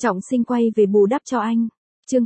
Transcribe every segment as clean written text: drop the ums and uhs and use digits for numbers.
Trọng Sinh quay về bù đắp cho anh. Chương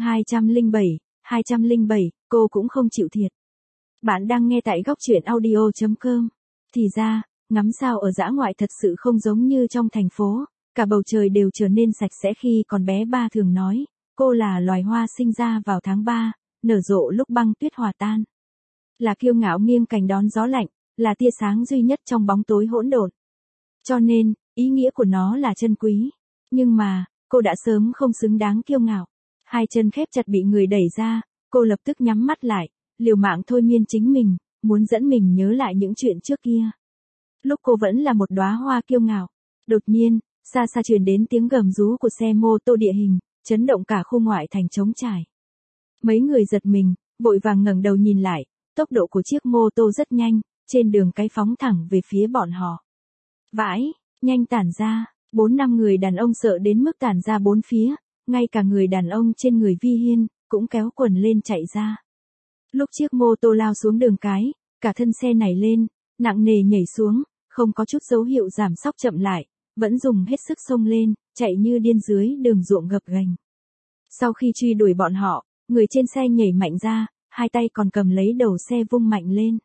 207, cô cũng không chịu thiệt. Bạn đang nghe tại góc truyện audio.com. Thì ra, ngắm sao ở dã ngoại thật sự không giống như trong thành phố, cả bầu trời đều trở nên sạch sẽ khi còn bé. Ba thường nói, cô là loài hoa sinh ra vào tháng 3, nở rộ lúc băng tuyết hòa tan. Là kiêu ngạo nghiêng cành đón gió lạnh, là tia sáng duy nhất trong bóng tối hỗn độn. Cho nên, ý nghĩa của nó là chân quý. Nhưng mà, cô đã sớm không xứng đáng kiêu ngạo. Hai chân khép chặt bị người đẩy ra, cô lập tức nhắm mắt lại, liều mạng thôi miên chính mình, muốn dẫn mình nhớ lại những chuyện trước kia. Lúc cô vẫn là một đóa hoa kiêu ngạo, đột nhiên, xa xa truyền đến tiếng gầm rú của xe mô tô địa hình, chấn động cả khu ngoại thành trống trải. Mấy người giật mình, vội vàng ngẩng đầu nhìn lại, tốc độ của chiếc mô tô rất nhanh, trên đường cái phóng thẳng về phía bọn họ. Vãi, nhanh tản ra, 4-5 người đàn ông sợ đến mức tản ra bốn phía, ngay cả người đàn ông trên người Vi Hiên, cũng kéo quần lên chạy ra. Lúc chiếc mô tô lao xuống đường cái, cả thân xe nảy lên, nặng nề nhảy xuống, không có chút dấu hiệu giảm sóc chậm lại, vẫn dùng hết sức xông lên, chạy như điên dưới đường ruộng gập ghềnh. Sau khi truy đuổi bọn họ, người trên xe nhảy mạnh ra, hai tay còn cầm lấy đầu xe vung mạnh lên.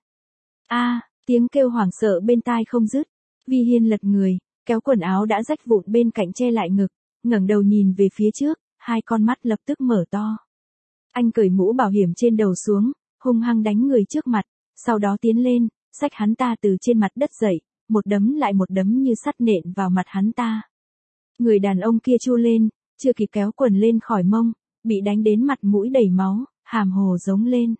Tiếng kêu hoảng sợ bên tai không dứt. Vi Hiên lật người, kéo quần áo đã rách vụn bên cạnh che lại ngực, ngẩng đầu nhìn về phía trước, hai con mắt lập tức mở to. Anh cởi mũ bảo hiểm trên đầu xuống, hung hăng đánh người trước mặt, sau đó tiến lên, xách hắn ta từ trên mặt đất dậy, một đấm lại một đấm như sắt nện vào mặt hắn ta. Người đàn ông kia chu lên, chưa kịp kéo quần lên khỏi mông, bị đánh đến mặt mũi đầy máu, hàm hồ giống lên.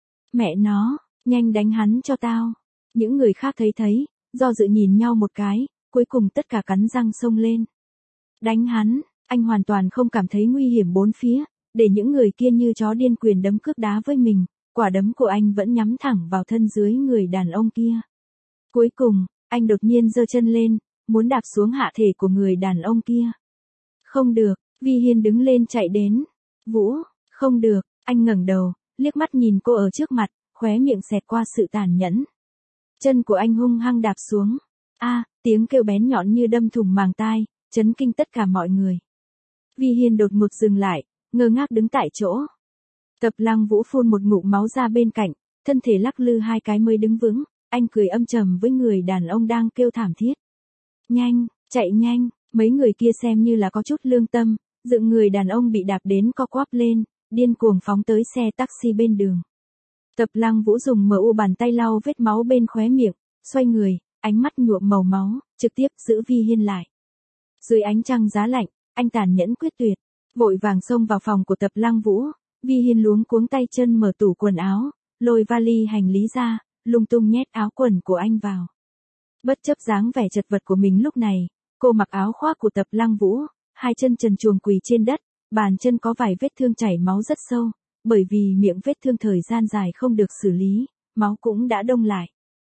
Mẹ nó, nhanh đánh hắn cho tao. Những người khác thấy, do dự nhìn nhau một cái, cuối cùng tất cả cắn răng xông lên. Đánh hắn, anh hoàn toàn không cảm thấy nguy hiểm bốn phía, để những người kia như chó điên quyền đấm cước đá với mình, quả đấm của anh vẫn nhắm thẳng vào thân dưới người đàn ông kia. Cuối cùng, anh đột nhiên giơ chân lên, muốn đạp xuống hạ thể của người đàn ông kia. Không được, Vi Hiên đứng lên chạy đến. Vũ, không được, anh ngẩng đầu, liếc mắt nhìn cô ở trước mặt, khóe miệng xẹt qua sự tàn nhẫn. Chân của anh hung hăng đạp xuống. Tiếng kêu bén nhọn như đâm thủng màng tai, chấn kinh tất cả mọi người. Vi Hiên đột ngột dừng lại, ngơ ngác đứng tại chỗ. Tập Lăng Vũ phun một ngụm máu ra bên cạnh, thân thể lắc lư hai cái mới đứng vững, anh cười âm trầm với người đàn ông đang kêu thảm thiết. Nhanh, chạy nhanh, mấy người kia xem như là có chút lương tâm, dựng người đàn ông bị đạp đến co quắp lên, điên cuồng phóng tới xe taxi bên đường. Tập Lăng Vũ dùng MU bàn tay lau vết máu bên khóe miệng, xoay người, ánh mắt nhuộm màu máu, trực tiếp giữ Vi Hiên lại. Dưới ánh trăng giá lạnh, anh tàn nhẫn quyết tuyệt, vội vàng xông vào phòng của Tập Lăng Vũ. Vi Hiên luống cuống tay chân mở tủ quần áo, lôi vali hành lý ra, lung tung nhét áo quần của anh vào. Bất chấp dáng vẻ chật vật của mình lúc này, cô mặc áo khoác của Tập Lăng Vũ, hai chân trần truồng quỳ trên đất, bàn chân có vài vết thương chảy máu rất sâu, bởi vì miệng vết thương thời gian dài không được xử lý, máu cũng đã đông lại.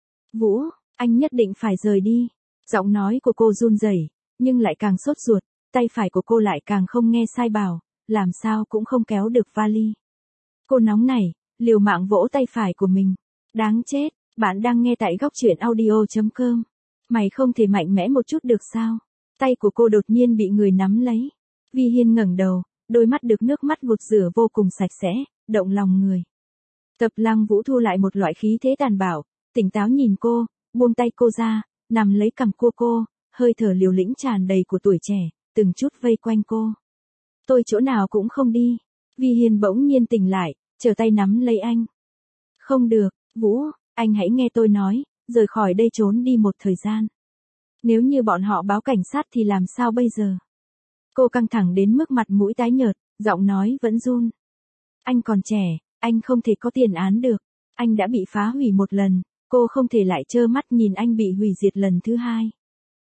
Vũ, anh nhất định phải rời đi. Giọng nói của cô run rẩy, nhưng lại càng sốt ruột, tay phải của cô lại càng không nghe sai bảo, làm sao cũng không kéo được vali. Cô nóng nảy, liều mạng vỗ tay phải của mình. Đáng chết, bạn đang nghe tại góc truyện audio.com. Mày không thể mạnh mẽ một chút được sao? Tay của cô đột nhiên bị người nắm lấy. Vi Hiên ngẩng đầu, đôi mắt được nước mắt gột rửa vô cùng sạch sẽ, động lòng người. Tập Lăng Vũ thu lại một loại khí thế tàn bạo, tỉnh táo nhìn cô, buông tay cô ra, nằm lấy cằm cô, hơi thở liều lĩnh tràn đầy của tuổi trẻ, từng chút vây quanh cô. Tôi chỗ nào cũng không đi. Vi Hiên bỗng nhiên tỉnh lại, trở tay nắm lấy anh. Không được, Vũ, anh hãy nghe tôi nói, rời khỏi đây trốn đi một thời gian. Nếu như bọn họ báo cảnh sát thì làm sao bây giờ? Cô căng thẳng đến mức mặt mũi tái nhợt, giọng nói vẫn run. Anh còn trẻ, anh không thể có tiền án được. Anh đã bị phá hủy một lần, cô không thể lại trơ mắt nhìn anh bị hủy diệt lần thứ hai.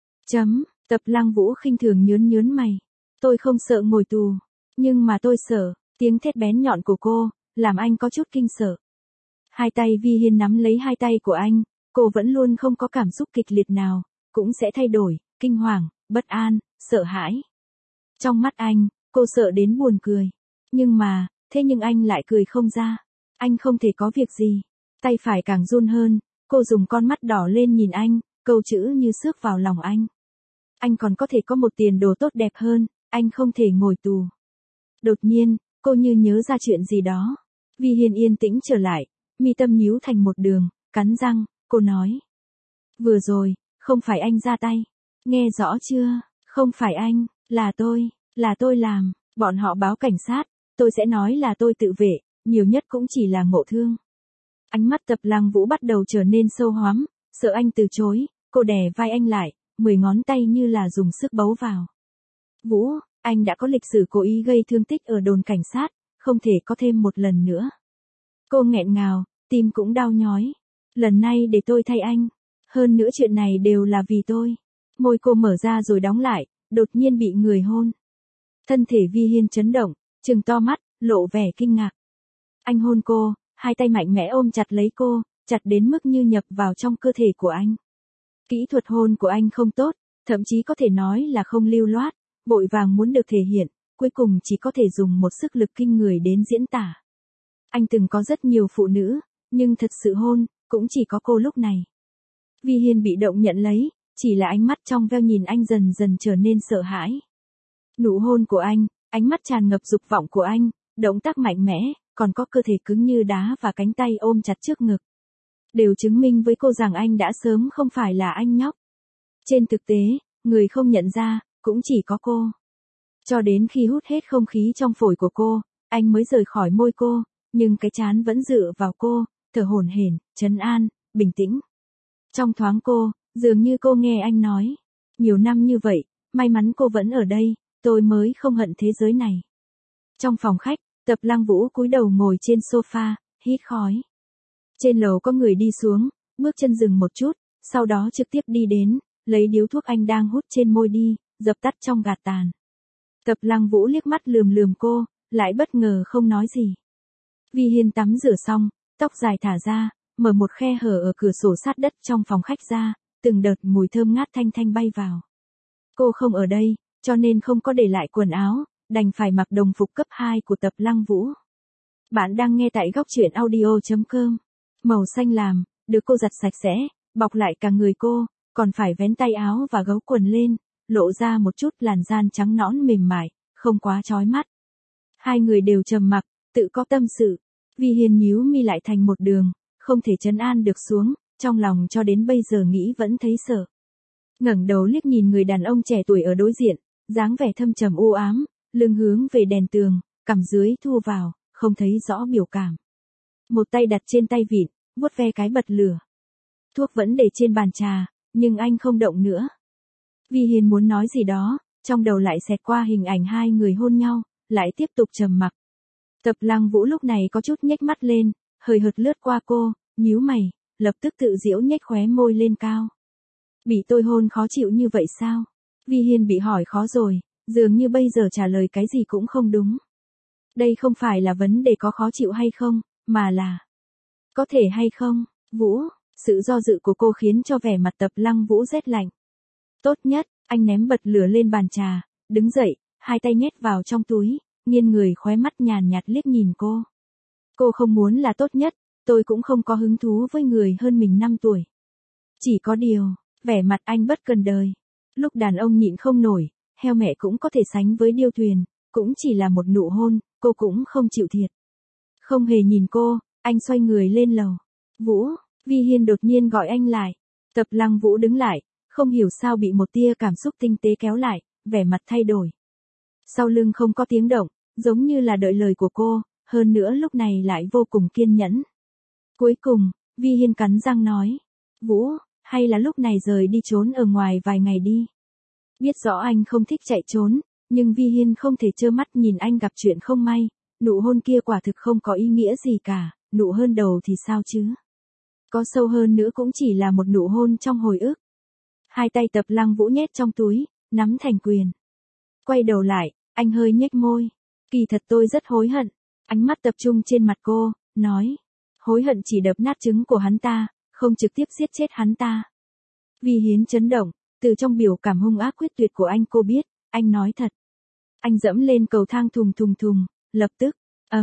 Tập Lăng Vũ khinh thường nhớn mày. Tôi không sợ ngồi tù, nhưng mà tôi sợ. Tiếng thét bén nhọn của cô, làm anh có chút kinh sợ. Hai tay Vi Hiên nắm lấy hai tay của anh, cô vẫn luôn không có cảm xúc kịch liệt nào, cũng sẽ thay đổi, kinh hoàng, bất an, sợ hãi. Trong mắt anh, cô sợ đến buồn cười. Nhưng anh lại cười không ra. Anh không thể có việc gì. Tay phải càng run hơn, cô dùng con mắt đỏ lên nhìn anh, câu chữ như xước vào lòng anh. Anh còn có thể có một tiền đồ tốt đẹp hơn, anh không thể ngồi tù. Đột nhiên, cô như nhớ ra chuyện gì đó. Vi Hiên yên tĩnh trở lại, mi tâm nhíu thành một đường, cắn răng, cô nói. Vừa rồi, không phải anh ra tay. Nghe rõ chưa? Không phải anh, là tôi làm, bọn họ báo cảnh sát, tôi sẽ nói là tôi tự vệ, nhiều nhất cũng chỉ là ngộ thương. Ánh mắt Tập Lăng Vũ bắt đầu trở nên sâu hoắm, sợ anh từ chối, cô đè vai anh lại, 10 ngón tay như là dùng sức bấu vào. Vũ, anh đã có lịch sử cố ý gây thương tích ở đồn cảnh sát, không thể có thêm một lần nữa. Cô nghẹn ngào, tim cũng đau nhói. Lần này để tôi thay anh. Hơn nữa chuyện này đều là vì tôi. Môi cô mở ra rồi đóng lại, đột nhiên bị người hôn. Thân thể Vi Hiên chấn động, trừng to mắt, lộ vẻ kinh ngạc. Anh hôn cô, hai tay mạnh mẽ ôm chặt lấy cô, chặt đến mức như nhập vào trong cơ thể của anh. Kỹ thuật hôn của anh không tốt, thậm chí có thể nói là không lưu loát, vội vàng muốn được thể hiện, cuối cùng chỉ có thể dùng một sức lực kinh người đến diễn tả. Anh từng có rất nhiều phụ nữ, nhưng thật sự hôn, cũng chỉ có cô lúc này. Vi Hiên bị động nhận lấy, chỉ là ánh mắt trong veo nhìn anh dần dần trở nên sợ hãi. Nụ hôn của anh, ánh mắt tràn ngập dục vọng của anh, động tác mạnh mẽ, còn có cơ thể cứng như đá và cánh tay ôm chặt trước ngực. Đều chứng minh với cô rằng anh đã sớm không phải là anh nhóc. Trên thực tế, người không nhận ra, cũng chỉ có cô. Cho đến khi hút hết không khí trong phổi của cô, anh mới rời khỏi môi cô, nhưng cái trán vẫn dựa vào cô, thở hổn hển, trấn an, bình tĩnh. Trong thoáng cô, dường như cô nghe anh nói. Nhiều năm như vậy, may mắn cô vẫn ở đây, tôi mới không hận thế giới này. Trong phòng khách, Tập Lăng Vũ cúi đầu ngồi trên sofa, hít khói. Trên lầu có người đi xuống, bước chân dừng một chút, sau đó trực tiếp đi đến, lấy điếu thuốc anh đang hút trên môi đi, dập tắt trong gạt tàn. Tập Lăng Vũ liếc mắt lườm lườm cô, lại bất ngờ không nói gì. Vi Hiên tắm rửa xong, tóc dài thả ra, mở một khe hở ở cửa sổ sát đất trong phòng khách ra, từng đợt mùi thơm ngát thanh thanh bay vào. Cô không ở đây, cho nên không có để lại quần áo, đành phải mặc đồng phục cấp 2 của Tập Lăng Vũ. Bạn đang nghe tại góc truyện audio.com. Màu xanh lam, được cô giặt sạch sẽ, bọc lại cả người cô, còn phải vén tay áo và gấu quần lên, lộ ra một chút làn da trắng nõn mềm mại, không quá chói mắt. Hai người đều trầm mặc, tự có tâm sự. Vi Hiên nhíu mi lại thành một đường, không thể trấn an được xuống, trong lòng cho đến bây giờ nghĩ vẫn thấy sợ. Ngẩng đầu liếc nhìn người đàn ông trẻ tuổi ở đối diện, dáng vẻ thâm trầm u ám, lưng hướng về đèn tường, cằm dưới thu vào, không thấy rõ biểu cảm. Một tay đặt trên tay vịn, vuốt ve cái bật lửa. Thuốc vẫn để trên bàn trà, nhưng anh không động nữa. Vi Hiên muốn nói gì đó, trong đầu lại xẹt qua hình ảnh hai người hôn nhau, lại tiếp tục trầm mặc. Tập Lăng Vũ lúc này có chút nhếch mắt lên, hơi hợt lướt qua cô, nhíu mày, lập tức tự giễu nhếch khóe môi lên cao. Bị tôi hôn khó chịu như vậy sao? Vi Hiên bị hỏi khó rồi, dường như bây giờ trả lời cái gì cũng không đúng. Đây không phải là vấn đề có khó chịu hay không, mà là có thể hay không, Vũ. Sự do dự của cô khiến cho vẻ mặt Tập Lăng Vũ rét lạnh. Tốt nhất, anh ném bật lửa lên bàn trà, đứng dậy, hai tay nhét vào trong túi, nghiêng người khóe mắt nhàn nhạt liếc nhìn cô. Cô không muốn là tốt nhất, tôi cũng không có hứng thú với người hơn mình 5 tuổi. Chỉ có điều, vẻ mặt anh bất cần đời. Lúc đàn ông nhịn không nổi, heo mẹ cũng có thể sánh với điêu thuyền, cũng chỉ là một nụ hôn, cô cũng không chịu thiệt. Không hề nhìn cô, anh xoay người lên lầu. Vũ, Vi Hiên đột nhiên gọi anh lại. Tập Lăng Vũ đứng lại, không hiểu sao bị một tia cảm xúc tinh tế kéo lại, vẻ mặt thay đổi. Sau lưng không có tiếng động, giống như là đợi lời của cô, hơn nữa lúc này lại vô cùng kiên nhẫn. Cuối cùng, Vi Hiên cắn răng nói. Vũ, hay là lúc này rời đi trốn ở ngoài vài ngày đi. Biết rõ anh không thích chạy trốn, nhưng Vi Hiên không thể trơ mắt nhìn anh gặp chuyện không may. Nụ hôn kia quả thực không có ý nghĩa gì cả, nụ hôn đầu thì sao chứ? Có sâu hơn nữa cũng chỉ là một nụ hôn trong hồi ức. Hai tay Tập Lăng Vũ nhét trong túi, nắm thành quyền. Quay đầu lại, anh hơi nhếch môi. Kỳ thật tôi rất hối hận. Ánh mắt tập trung trên mặt cô, nói. Hối hận chỉ đập nát trứng của hắn ta, không trực tiếp giết chết hắn ta. Vi Hiến chấn động, từ trong biểu cảm hung ác quyết tuyệt của anh cô biết, anh nói thật. Anh dẫm lên cầu thang thùng thùng thùng, lập tức,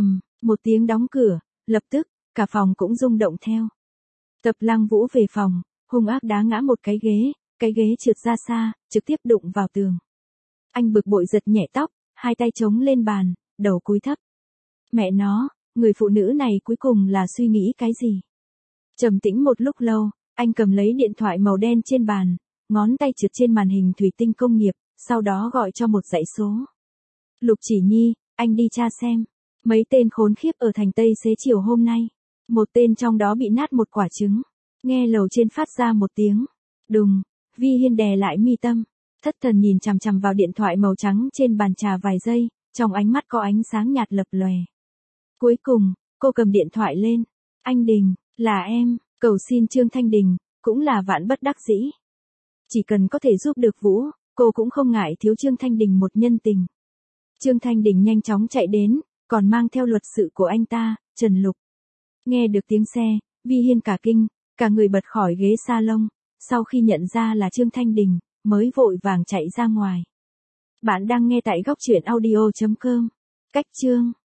một tiếng đóng cửa, lập tức, cả phòng cũng rung động theo. Tập Lăng Vũ về phòng, hung ác đá ngã một cái ghế trượt ra xa, trực tiếp đụng vào tường. Anh bực bội giật nhẹ tóc, hai tay chống lên bàn, đầu cúi thấp. Mẹ nó, người phụ nữ này cuối cùng là suy nghĩ cái gì? Trầm tĩnh một lúc lâu, anh cầm lấy điện thoại màu đen trên bàn, ngón tay trượt trên màn hình thủy tinh công nghiệp, sau đó gọi cho một dãy số. Lục Chỉ Nhi, anh đi tra xem. Mấy tên khốn khiếp ở thành Tây xế chiều hôm nay. Một tên trong đó bị nát một quả trứng. Nghe lầu trên phát ra một tiếng. Đùng, Vi Hiên đè lại mi tâm. Thất thần nhìn chằm chằm vào điện thoại màu trắng trên bàn trà vài giây, trong ánh mắt có ánh sáng nhạt lập lòe. Cuối cùng, cô cầm điện thoại lên. Anh Đình, là em, cầu xin Trương Thanh Đình, cũng là vạn bất đắc dĩ. Chỉ cần có thể giúp được Vũ, cô cũng không ngại thiếu Trương Thanh Đình một nhân tình. Trương Thanh Đình nhanh chóng chạy đến, còn mang theo luật sự của anh ta, Trần Lục. Nghe được tiếng xe, Vi Hiên cả kinh, cả người bật khỏi ghế salon, sau khi nhận ra là Trương Thanh Đình, mới vội vàng chạy ra ngoài. Bạn đang nghe tại góc truyện audio.com. Cách chương